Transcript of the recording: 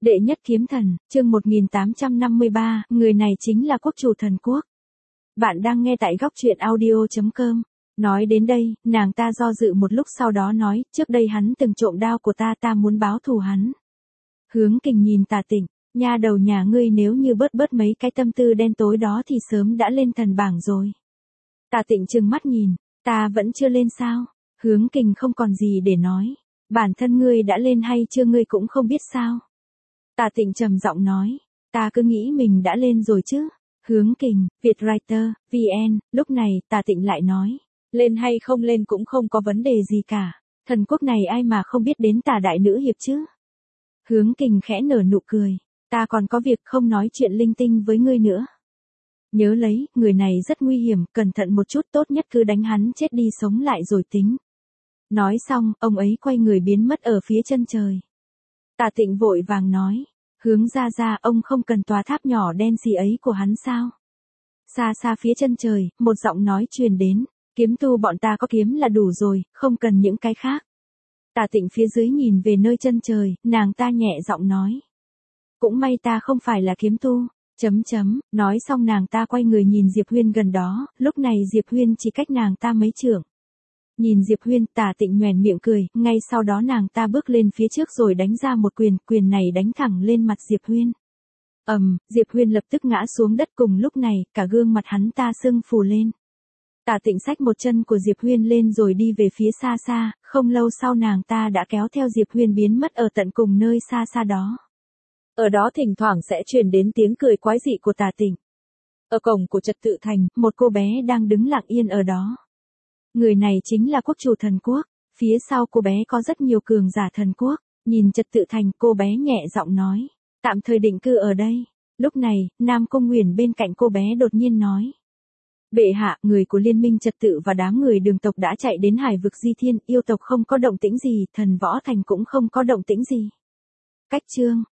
Đệ nhất kiếm thần, chương 1853, người này chính là quốc chủ thần quốc. Bạn đang nghe tại góc truyện audio.com. Nói đến đây, nàng ta do dự một lúc sau đó nói, trước đây hắn từng trộm đao của ta muốn báo thù hắn. Hướng Kình nhìn Tà Tịnh, nha đầu nhà ngươi nếu như bớt mấy cái tâm tư đen tối đó thì sớm đã lên thần bảng rồi. Tà Tịnh trừng mắt nhìn, ta vẫn chưa lên sao? Hướng Kình không còn gì để nói, bản thân ngươi đã lên hay chưa ngươi cũng không biết sao? Tà Tịnh trầm giọng nói, ta cứ nghĩ mình đã lên rồi chứ. Hướng Kình, Vietwriter, VN, lúc này Tà Tịnh lại nói, lên hay không lên cũng không có vấn đề gì cả, thần quốc này ai mà không biết đến Tà đại nữ hiệp chứ. Hướng Kình khẽ nở nụ cười, ta còn có việc không nói chuyện linh tinh với ngươi nữa. Nhớ lấy, người này rất nguy hiểm, cẩn thận một chút, tốt nhất cứ đánh hắn chết đi sống lại rồi tính. Nói xong, ông ấy quay người biến mất ở phía chân trời. Tà Tịnh vội vàng nói, Hướng ra, ông không cần tòa tháp nhỏ đen xì ấy của hắn sao? Xa xa phía chân trời, một giọng nói truyền đến, kiếm tu bọn ta có kiếm là đủ rồi, không cần những cái khác. Tà Tịnh phía dưới nhìn về nơi chân trời, nàng ta nhẹ giọng nói, cũng may ta không phải là kiếm tu. Nói xong nàng ta quay người nhìn Diệp Huyên gần đó, lúc này Diệp Huyên chỉ cách nàng ta mấy trượng. Nhìn Diệp Huyên, Tà Tịnh nhoẻn miệng cười, ngay sau đó nàng ta bước lên phía trước rồi đánh ra một quyền này đánh thẳng lên mặt Diệp Huyên. Diệp Huyên lập tức ngã xuống đất, cùng lúc này, cả gương mặt hắn ta sưng phù lên. Tà Tịnh xách một chân của Diệp Huyên lên rồi đi về phía xa xa, không lâu sau nàng ta đã kéo theo Diệp Huyên biến mất ở tận cùng nơi xa xa đó. Ở đó thỉnh thoảng sẽ truyền đến tiếng cười quái dị của Tà Tịnh. Ở cổng của Trật Tự Thành, một cô bé đang đứng lặng yên ở đó. Người này chính là quốc chủ thần quốc, phía sau cô bé có rất nhiều cường giả thần quốc, nhìn Trật Tự Thành cô bé nhẹ giọng nói, tạm thời định cư ở đây. Lúc này, Nam Cung Nguyền bên cạnh cô bé đột nhiên nói, bệ hạ, người của Liên minh Trật Tự và đám người Đường tộc đã chạy đến Hải vực Di Thiên, yêu tộc không có động tĩnh gì, thần Võ Thành cũng không có động tĩnh gì. Cách chương